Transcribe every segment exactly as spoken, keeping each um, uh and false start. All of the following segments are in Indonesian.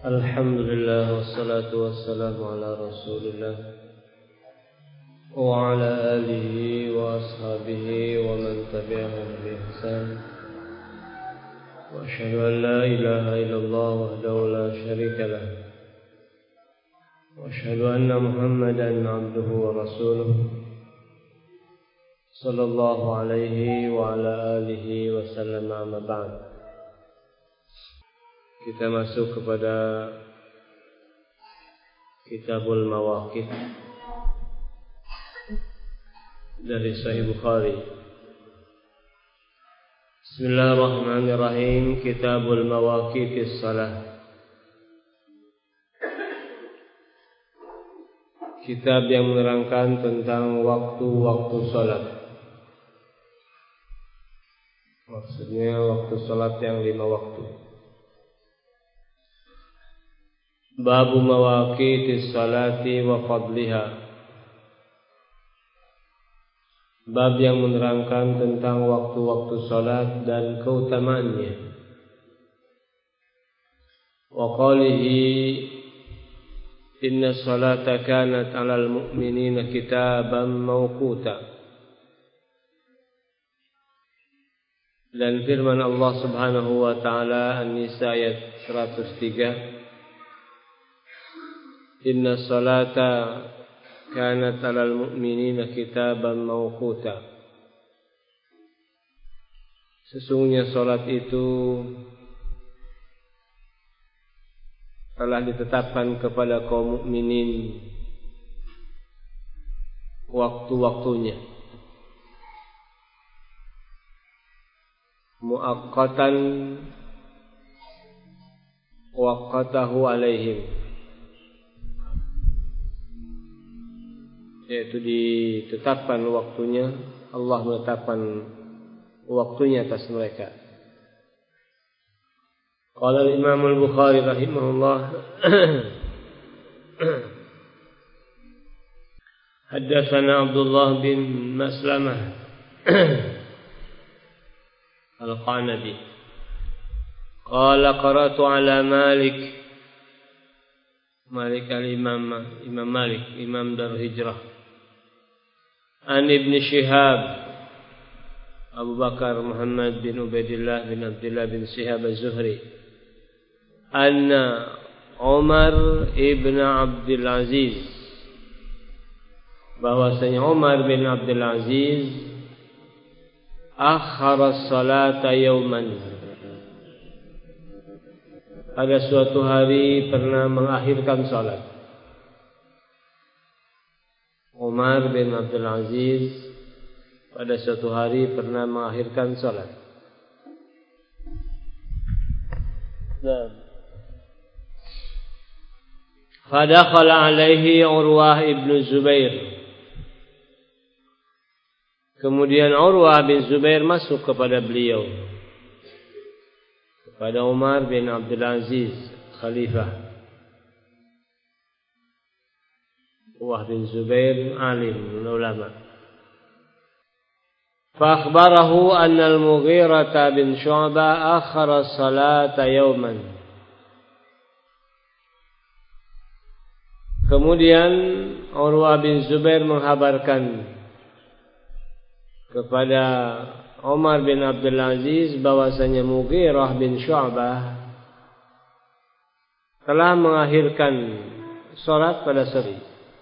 Alhamdulillah wassalatu wassalamu ala Rasulillah wa ala alihi wa ashabihi wa man tabi'ahum bi ihsan. Wa asyhadu an la ilaha illallah wahdahu la syarika lah. Wa asyhadu anna Muhammadan abduhu wa rasuluh. Sallallahu alaihi wa ala alihi wa sallam, amma ba'd. Kita masuk kepada Kitabul Mawaqit dari Sahih Bukhari. Bismillahirrahmanirrahim. Kitabul Mawaqitis Shalah. Kitab yang menerangkan tentang waktu-waktu salat. Maksudnya waktu salat yang lima waktu. Babu mawaqitis salati wa fadliha. Bab yang menerangkan tentang waktu-waktu salat dan keutamaannya. Wa qalihi inna salata kanat 'alal mu'minina kitaban mawquta. Dan firman Allah Subhanahu wa taala An-Nisa ayat seratus tiga, Inna salata kanat 'alal mu'minina kitaban mawquta. Sesungguhnya salat itu telah ditetapkan kepada kaum mukminin waktu-waktunya, muaqqatan waqqatahu alaihim, yaitu ditetapkan waktunya, Allah menetapkan waktunya atas mereka. Qala al-Imam al-Bukhari rahimahullah Haddatsana Abdullah bin Maslamah al-Qanabi qala qara'tu ala Malik Malik al-Imam Imam Malik Imam Darul Hijrah an Ibn Shihab Abu Bakar Muhammad bin Ubaidillah bin Abdullah bin Shihab az-Zuhri anna Umar ibn Abdul Aziz, bahwasanya Umar bin Abdul Aziz akhara salata yauman, pada suatu hari pernah mengakhirkan salat. Umar bin Abdul Aziz pada suatu hari pernah mengakhirkan salat. Nah, fadakhala alaihi Urwah ibn Zubair. Kemudian Urwah bin Zubair masuk kepada beliau, kepada Umar bin Abdul Aziz, khalifah. Urwah bin Zubair alim ulama. Fa akhbarahu anna al-Mughirah bin Syu'bah akhara salata yawman. Kemudian Urwah bin Zubair menghabarkan kepada Umar bin Abdul Aziz bahwasanya Mughirah bin Syu'bah telah mengakhirkan salat pada sore.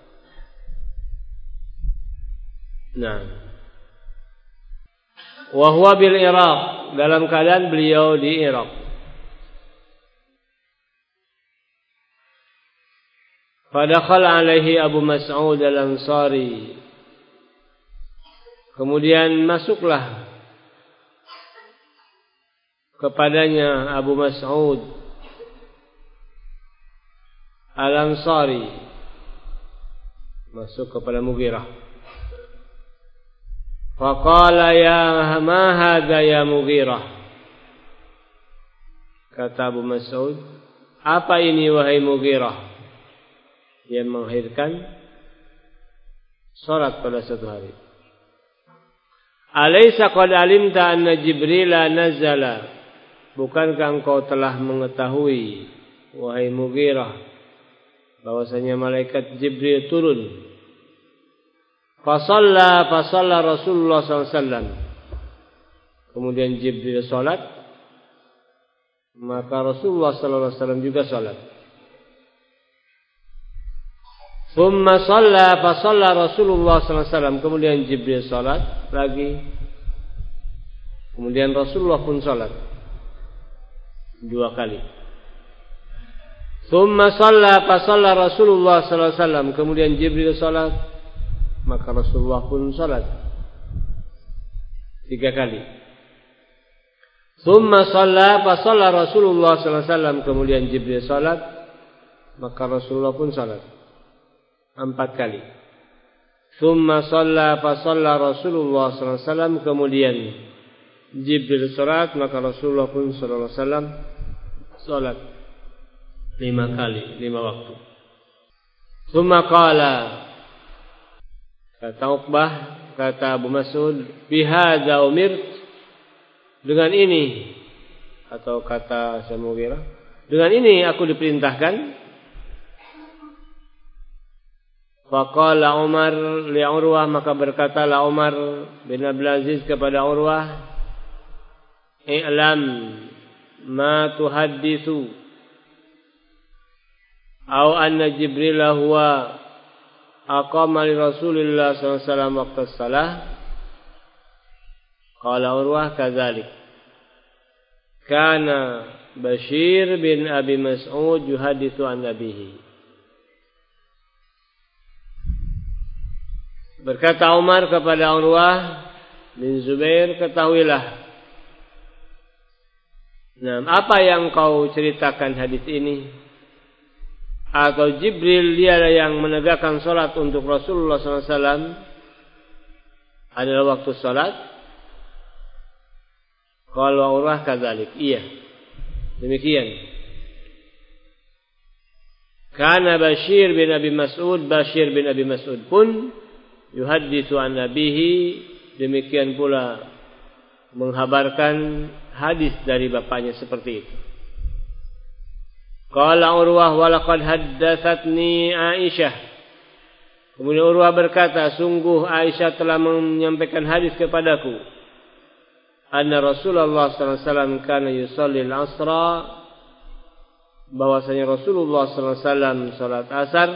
Nah, wa huwa bil Iraq, dalam keadaan beliau di Irak. Fadakhala alaihi Abu Mas'ud al-Ansari. Kemudian masuklah kepadanya Abu Mas'ud al-Ansari, masuk kepada Mughirah. Faqala ya ma hadza ya Mughirah. Kata Abu Mas'ud, apa ini wahai Mughirah? Dia mengakhirkan salat pada satu hari. Alaysa qad alimta anna Jibril nazala? Bukankah engkau telah mengetahui wahai Mughirah, bahwasanya malaikat Jibril turun. Fa shalla fa shalla Rasulullah sallallahu alaihi wasallam. Kemudian Jibril salat, maka Rasulullah sallallahu alaihi wasallam juga salat. Thumma shalla fa shalla Rasulullah sallallahu alaihi wasallam. Kemudian Jibril salat lagi. Kemudian Rasulullah pun salat dua kali. Thumma shalla fa shalla Rasulullah sallallahu alaihi wasallam. Kemudian Jibril salat, maka Rasulullah pun salat tiga kali. Thumma shalla fa shalla Rasulullah sallallahu alaihi wasallam. Kemudian Jibril salat, maka Rasulullah pun salat empat kali. Thumma shalla fa shalla Rasulullah sallallahu alaihi wasallam. Kemudian Jibril salat, maka Rasulullah pun sallallahu alaihi wasallam salat lima kali, lima waktu. Thumma qala, kata Uqbah, kata Abu Mas'ud, bihadza umirt, dengan ini, atau kata Mughirah, dengan ini aku diperintahkan. Faqala Umar li Urwah, maka berkatalah Umar bin Abdul Aziz kepada Urwah, i'lam ma tuhadditsu, aw anna Jibril huwa aqama li Rasulillah sallallahu alaihi wasallam waqta shalah. Qala Urwah kadzalik. Kana Bashir bin Abi Mas'ud yuhadditsu an abihi. Berkata Umar kepada Urwah bin Zubair, ketahuilah, nah, apa yang kau ceritakan hadis ini, atau Jibril dia yang menegakkan salat untuk Rasulullah sallallahu alaihi wasallam adalah waktu salat? Kalau Urwah kadzalik, iya, demikian. Karena Bashir bin Abi Mas'ud, Bashir bin Abi Mas'ud pun yuhadditsu an nabihi, demikian pula menghabarkan hadis dari bapaknya seperti itu. Qala Urwah wa laqad haddatsatni Aisyah. Kemudian Urwah berkata, sungguh Aisyah telah menyampaikan hadis kepadaku, anna Rasulullah sallallahu alaihi wasallam kana yusalli al-asra, bahwasanya Rasulullah sallallahu alaihi wasallam salat asar,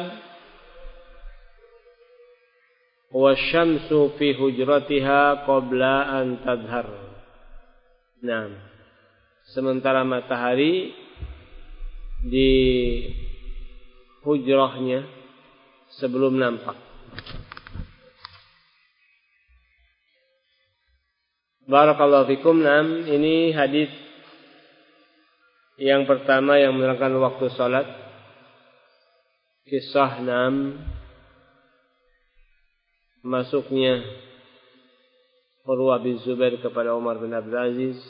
wa syamsu fi hujratiha qabla an tadhhar. Nah, sementara matahari di hujrahnya sebelum nampak. Barakallahu fikum. Nam, ini hadis yang pertama yang menerangkan waktu salat. Kisah enam masuknya Urwah bin Zubair kepada Umar bin Abdul Aziz.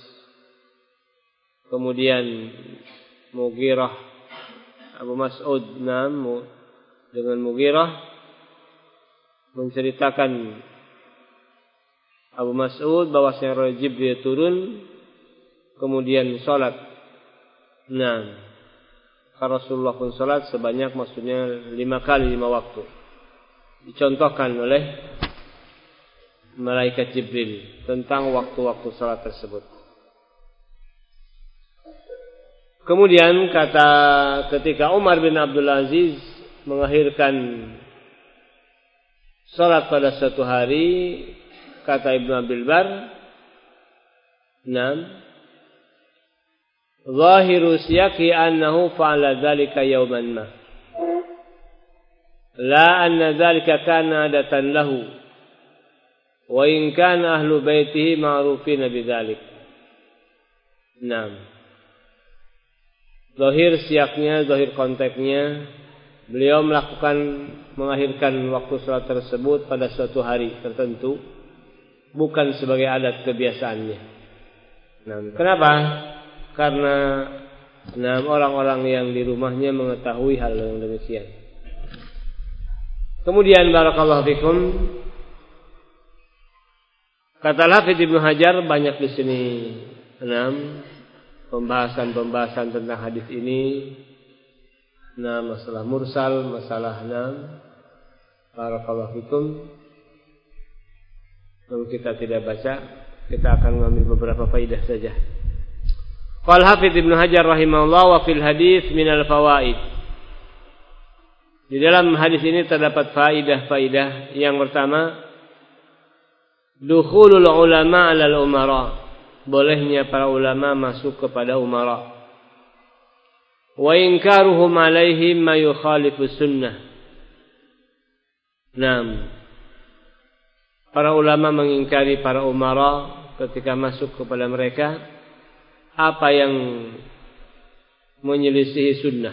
Kemudian Mughirah Abu Mas'ud nam dengan Mughirah menceritakan Abu Mas'ud bahwasanya Jibril turun kemudian salat. Nah, Rasulullah pun salat sebanyak, maksudnya lima kali, lima waktu. Dicontohkan oleh malaikat Jibril tentang waktu-waktu salat tersebut. Kemudian kata ketika Umar bin Abdul Aziz mengakhirkan salat pada suatu hari, kata Ibnu Abdul Bar, "Nam zahiru siyaqi annahu fa'ala dzalika yawman ma. La anna dzalika kana adatan lahu. Wa in kana ahlu baitihi ma'rufina bidzalik." Nam. Zahir siaknya, zahir konteksnya, beliau melakukan mengakhirkan waktu salat tersebut pada suatu hari tertentu, bukan sebagai adat kebiasaannya. Nah, kenapa? Karena nah, orang-orang yang di rumahnya mengetahui hal yang demikian. Kemudian barakallahu fikum, kata Hafidz Ibnu Hajar, banyak di sini enam pembahasan-pembahasan tentang hadis ini. Nah, masalah mursal, masalah nam, barakallahu fikum. Kalau kita tidak baca, kita akan mengambil beberapa faidah saja. Qala Hafidz Ibnu Hajar rahimahullah wa fil hadits minal fawaid. Di dalam hadis ini terdapat faidah-faidah. Yang pertama, dukhulul ulama 'alal umara. Bolehnya para ulama masuk kepada umara. Wa inkaruhum 'alaihim ma yukhalifu sunnah. Naam. Para ulama mengingkari para umara ketika masuk kepada mereka apa yang menyelisihi sunnah.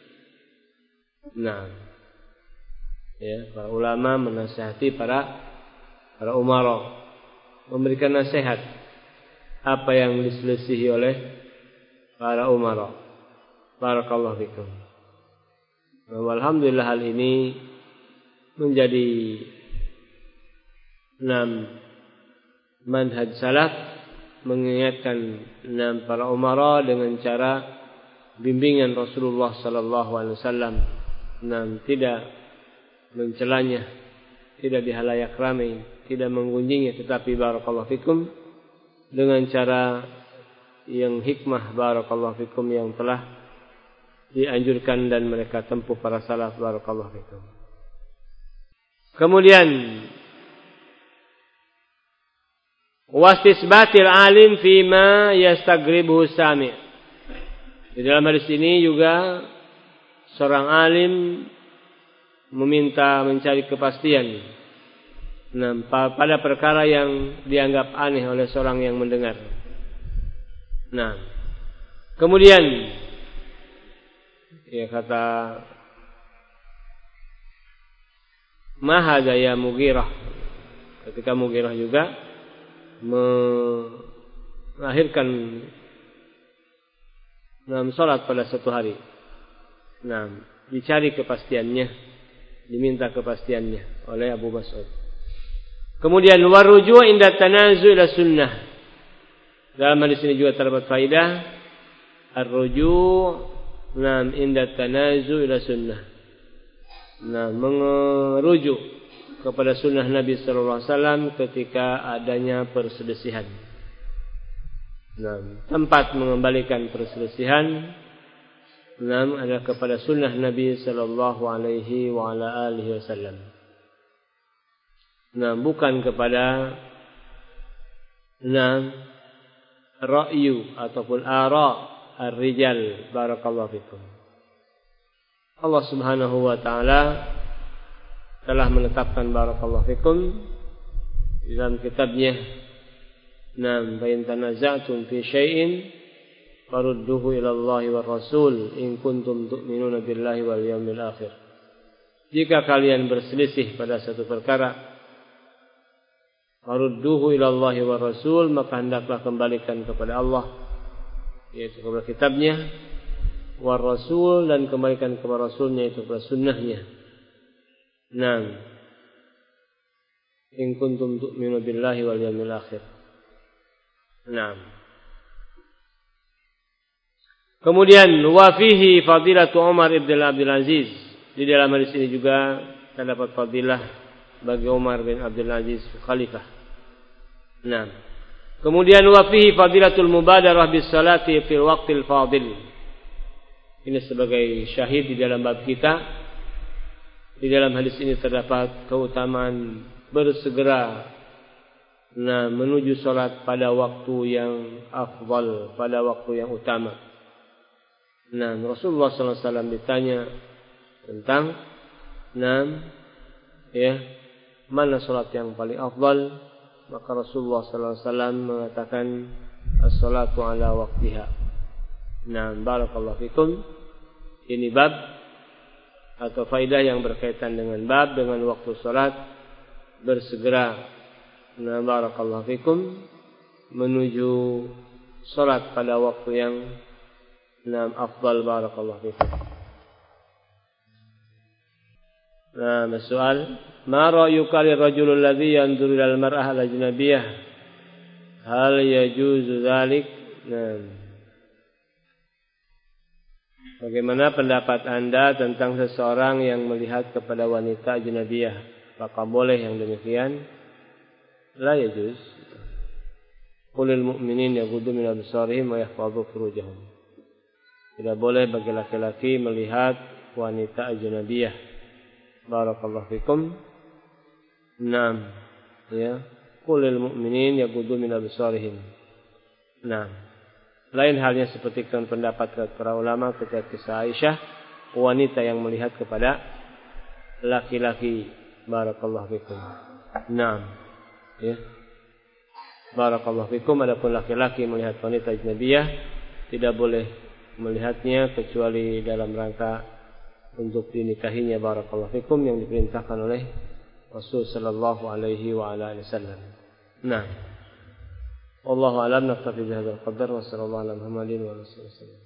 Nah, ya, para ulama menasihati para para umara, memberikan nasihat apa yang diselisihi oleh para umara. Barakallahu fikum. Alhamdulillah hal ini menjadi enam manhaj salaf, mengingatkan enam para umara dengan cara bimbingan Rasulullah sallallahu alaihi wasallam. Enam tidak mencelanya, tidak dihalayak ramai, tidak menggunjingnya, tetapi barakallahu fikum dengan cara yang hikmah, barakallahu fikum, yang telah dianjurkan dan mereka tempuh para salaf, barakallahu fikum. Kemudian wastisbatil alim fima yastagribuhu sami'. Di dalam hadis ini juga seorang alim meminta mencari kepastian nah, pada perkara yang dianggap aneh oleh seorang yang mendengar. Nah, kemudian ya kata mahadha ya Mughirah, ketika Mughirah juga melahirkan dalam salat pada satu hari. Nah, dicari kepastiannya, diminta kepastiannya oleh Abu Mas'ud. Kemudian waruju' inda tanazu' ila sunnah. Dalam hadis ini juga terdapat faedah ar-ruju' nam inda tanazu' ila sunnah. Nah, merujuk kepada sunnah Nabi sallallahu alaihi wasallam ketika adanya perselisihan. Nah, tempat mengembalikan perselisihan nah, adalah kepada sunnah Nabi sallallahu alaihi wa ala alihi wasallam. Nah, bukan kepada nah ra'yu ataupun ara ar-rijal, barakallahu fikum. Allah Subhanahu wa taala telah menetapkan, barakallahu fikum, di dalam kitabnya, nam fa in tanaza'tum fi syai'in farudduhu ila Allahi war Rasul in kuntum tu'minuna billahi wal yawmil akhir. Jika kalian berselisih pada satu perkara, farudduhu ila Allahi war Rasul, maka hendaklah kembalikan kepada Allah, yaitu kepada kitabnya, war Rasul, dan kembalikan kepada Rasulnya, yaitu kepada sunnahnya. Naam. In kuntum tu'minu billahi wal yawmil akhir. Naam. Kemudian wa fihi fadilatu Umar ibn Abdul Aziz. Di dalam hadis ini juga terdapat fadilah bagi Umar bin Abdul Aziz khalifah. Naam. Kemudian wa fihi fadilatul mubadarah bis salati fil waqtil fadil. Ini sebagai syahid di dalam bab kita. Di dalam hadis ini terdapat keutamaan bersegera nah, menuju salat pada waktu yang afdal, pada waktu yang utama. Nah, Rasulullah sallallahu alaihi wasallam ditanya tentang nah, ya, mana salat yang paling afdal, maka Rasulullah sallallahu alaihi wasallam mengatakan as-salatu ala waqtiha. Nah, barakallahu fikum. Ini bab atau faidah yang berkaitan dengan bab, dengan waktu salat, bersegera, nah, barakallahu fikum, menuju salat pada waktu yang nah, afdal, barakallahu fikum. Nah, soal, ma ra'yuka lirrajul alladhi yanzuru ilal mar'ah al-ajnabiyyah? Hal yajuzu dzalik? Nah. Bagaimana pendapat Anda tentang seseorang yang melihat kepada wanita ajnabiyah? Apakah boleh yang demikian? La yajuz. Qulil mu'minin yaghuddu min absarihim wa yahfazu furujahum. Tidak boleh bagi laki-laki melihat wanita ajnabiyah. Barakallahu fikum. Naam. Ya. Qulil mu'minin yaghuddu min absarihim. Naam. Lain halnya seperti pendapat para ulama ketika kisah Aisyah, wanita yang melihat kepada laki-laki. Barakallahu fikum. Naam. Ya. Barakallahu fikum. Adapun laki-laki melihat wanita ajnabiyah, tidak boleh melihatnya kecuali dalam rangka untuk dinikahinya. Barakallahu fikum, yang diperintahkan oleh Rasul sallallahu alaihi wa ala alihi wasallam. Nah, wallahu a'lam. Naktafi bihadzal qadar wa sallallahu ala Muhammadin wa alihi wasallam.